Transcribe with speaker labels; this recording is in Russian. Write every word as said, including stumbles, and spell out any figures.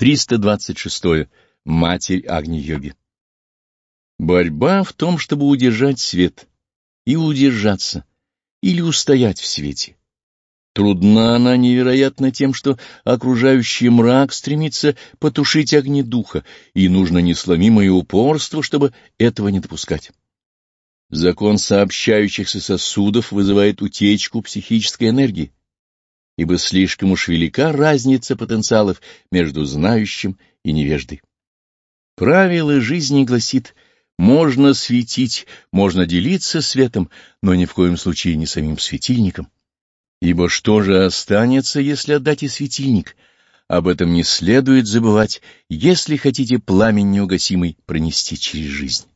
Speaker 1: триста двадцать шесть. Матерь Агни-йоги. Борьба в том, чтобы удержать свет и удержаться, или устоять в свете. Трудна она невероятно тем, что окружающий мрак стремится потушить огни духа, и нужно несломимое упорство, чтобы этого не допускать. Закон сообщающихся сосудов вызывает утечку психической энергии, ибо слишком уж велика разница потенциалов между знающим и невеждой. Правило жизни гласит: можно светить, можно делиться светом, но ни в коем случае не самим светильником. Ибо что же останется, если отдать и светильник? Об этом не следует забывать, если хотите пламень неугасимый пронести через жизнь.